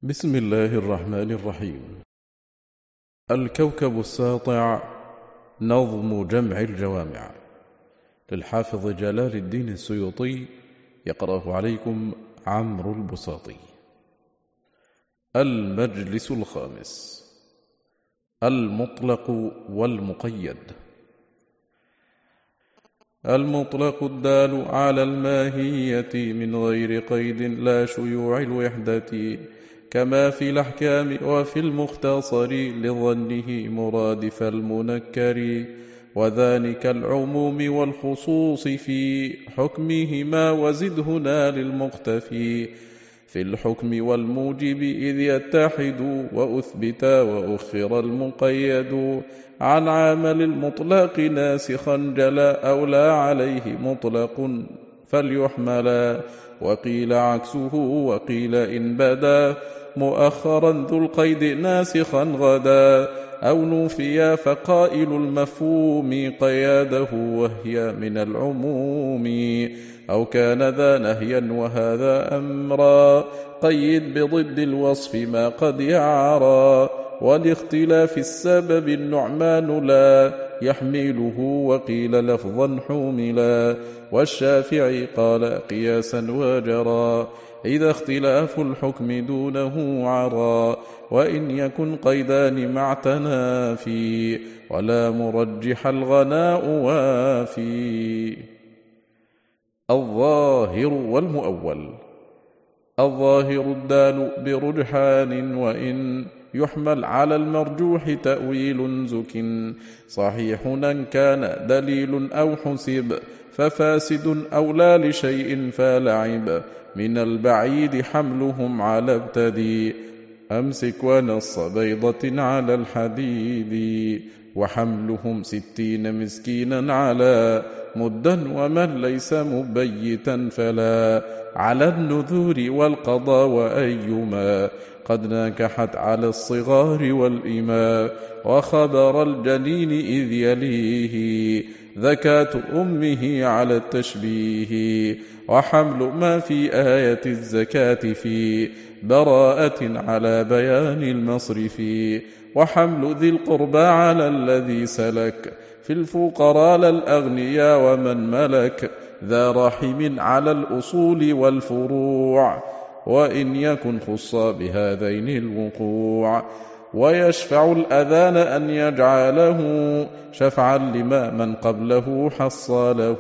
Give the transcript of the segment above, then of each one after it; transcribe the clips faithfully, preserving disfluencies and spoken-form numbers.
بسم الله الرحمن الرحيم. الكوكب الساطع، نظم جمع الجوامع، للحافظ جلال الدين السيوطي، يقرأه عليكم عمرو البساطي. المجلس الخامس: المطلق والمقيد. المطلق الدال على الماهية من غير قيد لا شيوع الوحدة، كما في الأحكام وفي المختصر لظنه مرادف المنكر، وذلك العموم والخصوص في حكمهما وزد هنا للمختفي، في الحكم والموجب إذ يتحد وأثبتا وأخر المقيد، عن عامل المطلق ناسخا جلا أو لا عليه مطلق فليحملا، وقيل عكسه وقيل إن بدا مؤخرا ذو القيد ناسخا غدا، أو نوفيا فقائل المفهوم قياده وهي من العموم، أو كان ذا نهيا وهذا أمرا قيد بضد الوصف ما قد يعرى، ولاختلاف السبب النعمان لا يحمله وقيل لفظا حملا، والشافعي قال قياسا وجرى إذا اختلاف الحكم دونه عرى، وإن يكن قيدان مع تنافي ولا مرجح الغناء وافي. الظاهر والمؤول. الظاهر الدال برجحان، وإن يحمل على المرجوح تأويل زك، صحيح أن كان دليل أو حسب ففاسد أو لا لشيء فلعب، من البعيد حملهم على ابتدي، أمسك ونص بيضة على الحديد، وحملهم ستين مسكينا على مدا، ومن ليس مبيتا فلا على النذور والقضاء، وأيما قد ناكحت على الصغار والإماء، وخبر الجنين إذ يليه ذكاة أمه على التشبيه، وحمل ما في آية الزكاة في براءة على بيان المصرف، وحمل ذي القربى على الذي سلك في الفقراء للأغنياء ومن ملك، ذا رحم على الأصول والفروع، وإن يكن خص بهذين الوقوع، ويشفع الأذان أن يجعله شفعا لما من قبله حصله.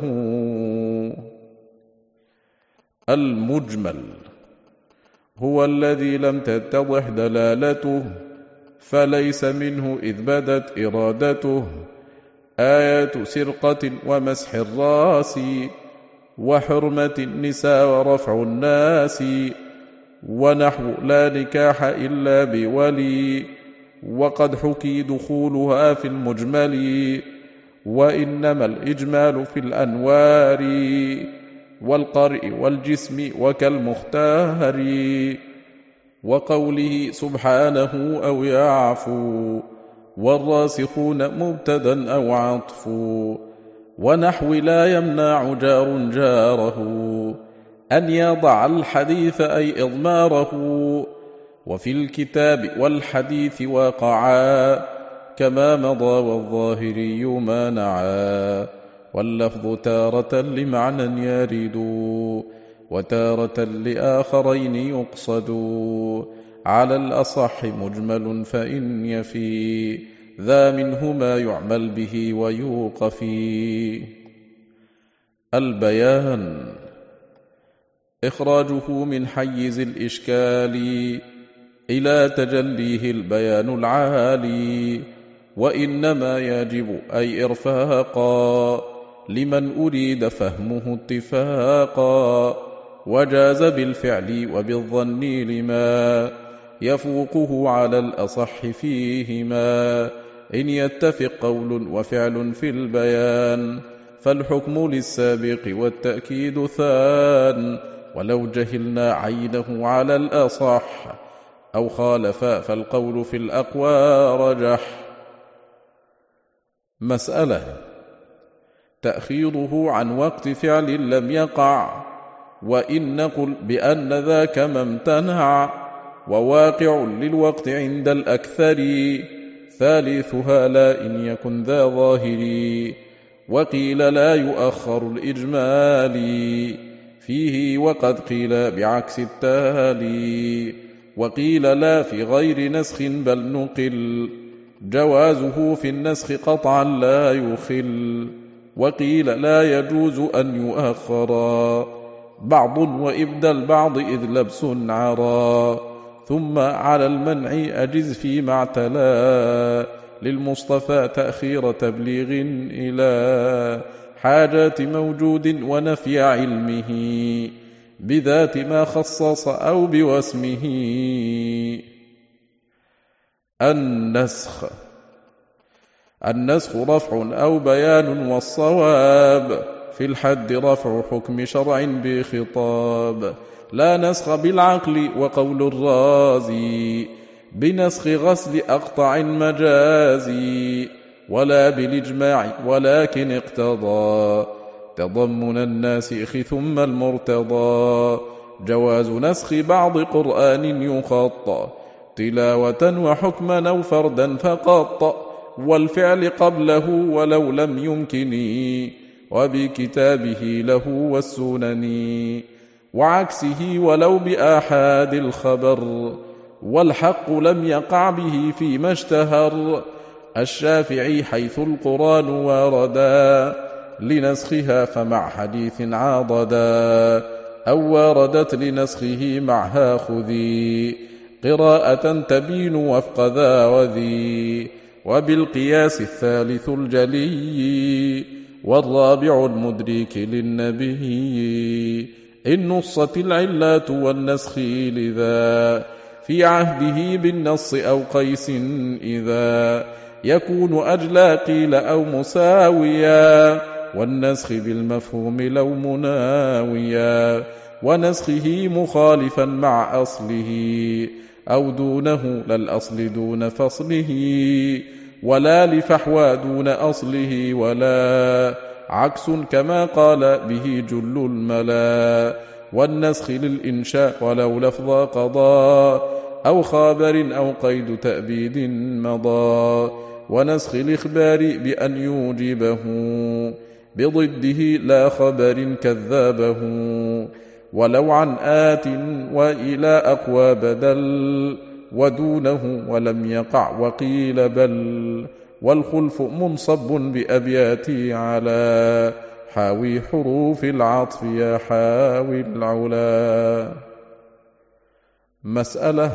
المجمل هو الذي لم تتضح دلالته فليس منه إذ بدت إرادته، آيات سرقة ومسح الراس وحرمة النساء ورفع الناس، ونحو لا نكاح إلا بولي، وقد حكي دخولها في المجمل، وإنما الإجمال في الأنوار والقرء والجسم وكالمختار، وقوله سبحانه أو يعفو، والراسخون مبتدا أو عطف، ونحو لا يمنع جار جاره أن يضع الحديث أي إضماره، وفي الكتاب والحديث وقعا كما مضى والظاهري مانعا، واللفظ تارة لمعنى يرد وتارة لآخرين يقصد، على الأصح مجمل فإن يفي ذا منه ما يعمل به ويوقفي. البيان إخراجه من حيز الإشكال إلى تجليه البيان العالي، وإنما يجب أي إرفاقا لمن أريد فهمه اتفاقا، وجاز بالفعل وبالظن لما يفوقه على الأصح فيهما، إن يتفق قول وفعل في البيان فالحكم للسابق والتأكيد ثان، ولو جهلنا عينه على الأصح أو خالف فالقول في الأقوى رجح. مسألة: تأخيره عن وقت فعل لم يقع، وإن نقل بأن ذاك ما امتنع، وواقع للوقت عند الأكثر، ثالثها لا إن يكن ذا ظاهر. وقيل لا يؤخر الإجمال فيه، وقد قيل بعكس التالي. وقيل لا في غير نسخ بل نقل، جوازه في النسخ قطعا لا يخل. وقيل لا يجوز أن يؤخرا بعض وإبدى البعض إذ لبس عرى. ثم على المنع أجز فيما اعتلى، للمصطفى تأخير تبليغ إلى حاجات موجود ونفي علمه، بذات ما خصص أو بواسمه. النسخ النسخ رفع أو بيان، والصواب في الحد رفع حكم شرع بخطاب. لا نسخ بالعقل وقول الرازي، بنسخ غسل أقطع مجازي. ولا بالإجماع ولكن اقتضى تضمن الناسخ ثم المرتضى. جواز نسخ بعض قرآن يخط، تلاوة وحكما أو فردا فقط، والفعل قبله ولو لم يمكن، وبكتابه له والسنن. وعكسه ولو بآحاد الخبر، والحق لم يقع به فيما اشتهر. الشافعي حيث القرآن واردا، لنسخها فمع حديث عاضدا، أو واردت لنسخه معها خذي، قراءة تبين وفق ذا وذي. وبالقياس الثالث الجلي، والرابع المدرك للنبي، إن نصت العلات والنسخ لذا، في عهده بالنص أو قيس إذا يكون أجلى قيل أو مساويا، والنسخ بالمفهوم لو مناويا. ونسخه مخالفا مع أصله، أو دونه للأصل دون فصله، ولا لفحوى دون أصله، ولا عكس كما قال به جل الملا. والنسخ للإنشاء ولو لفظ قضى، أو خابر أو قيد تأبيد مضى. ونسخ الإخبار بأن يوجبه، بضده لا خبر كذابه. ولو عن آت وإلى أقوى بدل، ودونه ولم يقع وقيل بل. والخلف منصب بأبياتي على، حاوي حروف العطف يا حاوي العلا. مسألة: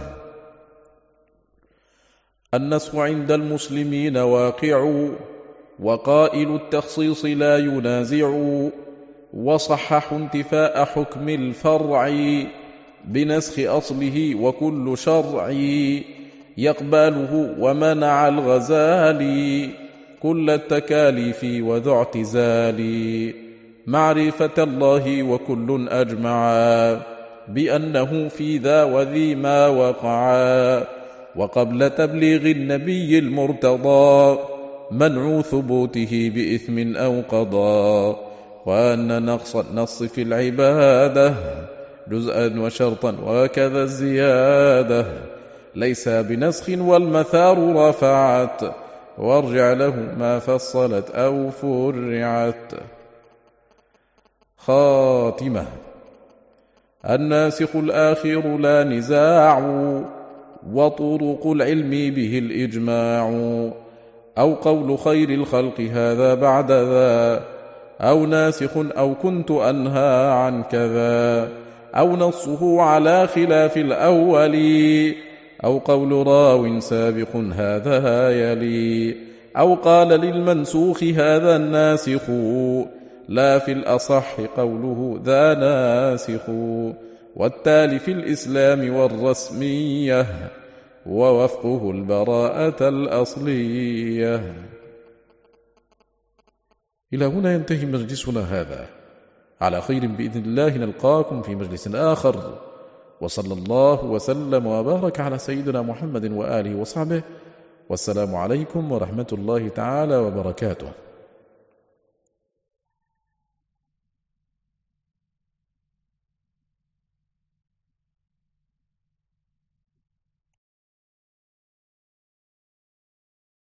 النسخ عند المسلمين واقع، وقائل التخصيص لا ينازع. وصحح انتفاء حكم الفرع، بنسخ أصله وكل شرع يقبله. ومنع الغزالي كل التكاليف وذو اعتزال، معرفة الله وكل أجمعا، بأنه في ذا وذي ما وقعا. وقبل تبليغ النبي المرتضى، منع ثبوته بإثم أو قضاء. وأن نقص النص في العبادة جزءا وشرطا وكذا الزيادة، ليس بنسخ والمثار رفعت، وارجع له ما فصلت أو فرعت. خاتمة: الناسخ الآخر لا نزاع، وطرق العلم به الإجماع. أو قول خير الخلق هذا بعد ذا، أو ناسخ أو كنت أنهى عن كذا. أو نصه على خلاف الأول، أو قول راو سابق هذا يلي. أو قال للمنسوخ هذا الناسخ، لا في الأصح قوله ذا ناسخ. والتالي في الإسلام والرسمية، ووفقه البراءة الأصلية. إلى هنا ينتهي مجلسنا هذا، على خير بإذن الله نلقاكم في مجلس آخر. وصلى الله وسلم وبارك على سيدنا محمد وآله وصحبه، والسلام عليكم ورحمة الله تعالى وبركاته.